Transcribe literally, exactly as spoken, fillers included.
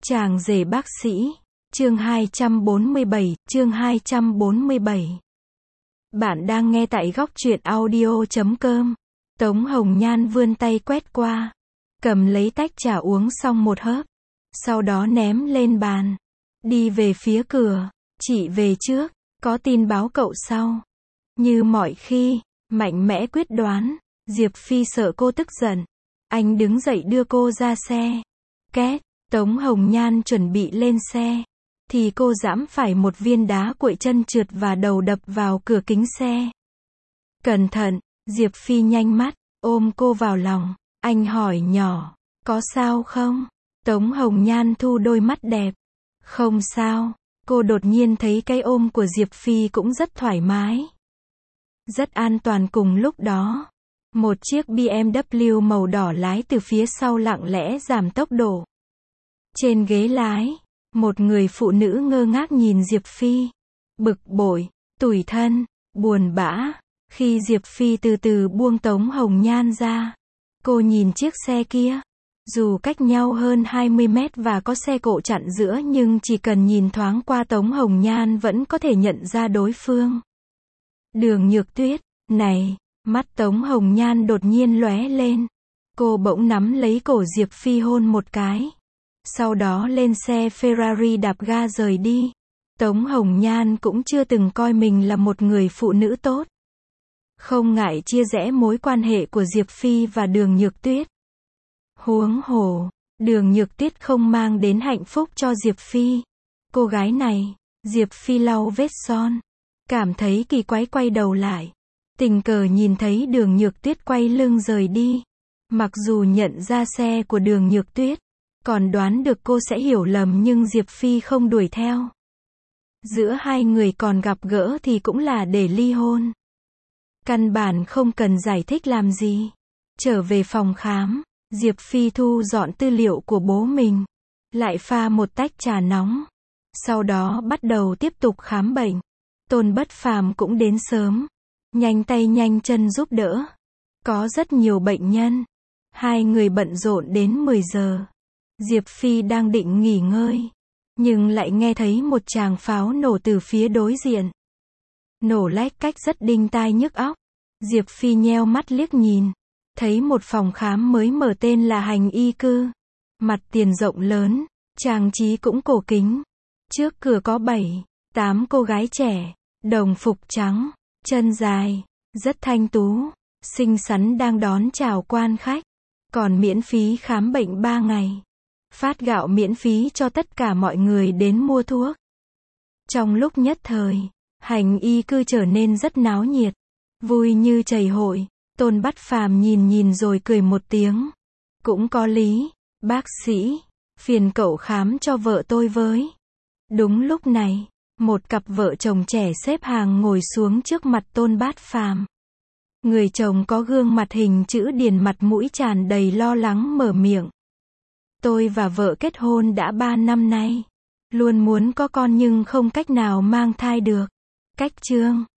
Chàng rể bác sĩ, chương hai trăm bốn mươi bảy, chương hai trăm bốn mươi bảy. Bạn đang nghe tại góc truyện audio chấm com. Tống Hồng Nhan vươn tay quét qua, cầm lấy tách trà uống xong một hớp, sau đó ném lên bàn, đi về phía cửa. Chị về trước, có tin báo cậu sau. Như mọi khi, mạnh mẽ quyết đoán. Diệp Phi sợ cô tức giận, anh đứng dậy đưa cô ra xe. Két, Tống Hồng Nhan chuẩn bị lên xe, thì cô giẫm phải một viên đá quậy chân trượt và đầu đập vào cửa kính xe. Cẩn thận, Diệp Phi nhanh mắt, ôm cô vào lòng. Anh hỏi nhỏ, có sao không? Tống Hồng Nhan thu đôi mắt đẹp. Không sao. Cô đột nhiên thấy cái ôm của Diệp Phi cũng rất thoải mái, rất an toàn. Cùng lúc đó, một chiếc bê em vê màu đỏ lái từ phía sau lặng lẽ giảm tốc độ. Trên ghế lái, một người phụ nữ ngơ ngác nhìn Diệp Phi, bực bội, tủi thân, buồn bã. Khi Diệp Phi từ từ buông Tống Hồng Nhan ra, cô nhìn chiếc xe kia. Dù cách nhau hơn hai mươi mét và có xe cộ chặn giữa, nhưng chỉ cần nhìn thoáng qua Tống Hồng Nhan vẫn có thể nhận ra đối phương. Đường Nhược Tuyết, này, mắt Tống Hồng Nhan đột nhiên lóe lên. Cô bỗng nắm lấy cổ Diệp Phi hôn một cái. Sau đó lên xe Ferrari đạp ga rời đi. Tống Hồng Nhan cũng chưa từng coi mình là một người phụ nữ tốt, không ngại chia rẽ mối quan hệ của Diệp Phi và Đường Nhược Tuyết. Huống hồ, Đường Nhược Tuyết không mang đến hạnh phúc cho Diệp Phi. Cô gái này, Diệp Phi lau vết son, cảm thấy kỳ quái, quay đầu lại, tình cờ nhìn thấy Đường Nhược Tuyết quay lưng rời đi. Mặc dù nhận ra xe của Đường Nhược Tuyết, còn đoán được cô sẽ hiểu lầm, nhưng Diệp Phi không đuổi theo. Giữa hai người còn gặp gỡ thì cũng là để ly hôn. Căn bản không cần giải thích làm gì. Trở về phòng khám, Diệp Phi thu dọn tư liệu của bố mình, lại pha một tách trà nóng. Sau đó bắt đầu tiếp tục khám bệnh. Tôn Bất Phàm cũng đến sớm, nhanh tay nhanh chân giúp đỡ. Có rất nhiều bệnh nhân. Hai người bận rộn đến mười giờ. Diệp Phi đang định nghỉ ngơi, nhưng lại nghe thấy một tràng pháo nổ từ phía đối diện. Nổ lách cách rất đinh tai nhức óc. Diệp Phi nheo mắt liếc nhìn, thấy một phòng khám mới mở tên là Hành Y Cư. Mặt tiền rộng lớn, trang trí cũng cổ kính. Trước cửa có bảy, tám cô gái trẻ, đồng phục trắng, chân dài, rất thanh tú, xinh xắn đang đón chào quan khách. Còn miễn phí khám bệnh ba ngày. Phát gạo miễn phí cho tất cả mọi người đến mua thuốc. Trong lúc nhất thời, Hành Y Cư trở nên rất náo nhiệt, vui như chảy hội. Tôn Bất Phàm nhìn nhìn rồi cười một tiếng. Cũng có lý, bác sĩ, phiền cậu khám cho vợ tôi với. Đúng lúc này, một cặp vợ chồng trẻ xếp hàng ngồi xuống trước mặt Tôn Bất Phàm. Người chồng có gương mặt hình chữ điền, mặt mũi tràn đầy lo lắng mở miệng. Tôi và vợ kết hôn đã ba năm nay. Luôn muốn có con nhưng không cách nào mang thai được. Cách chương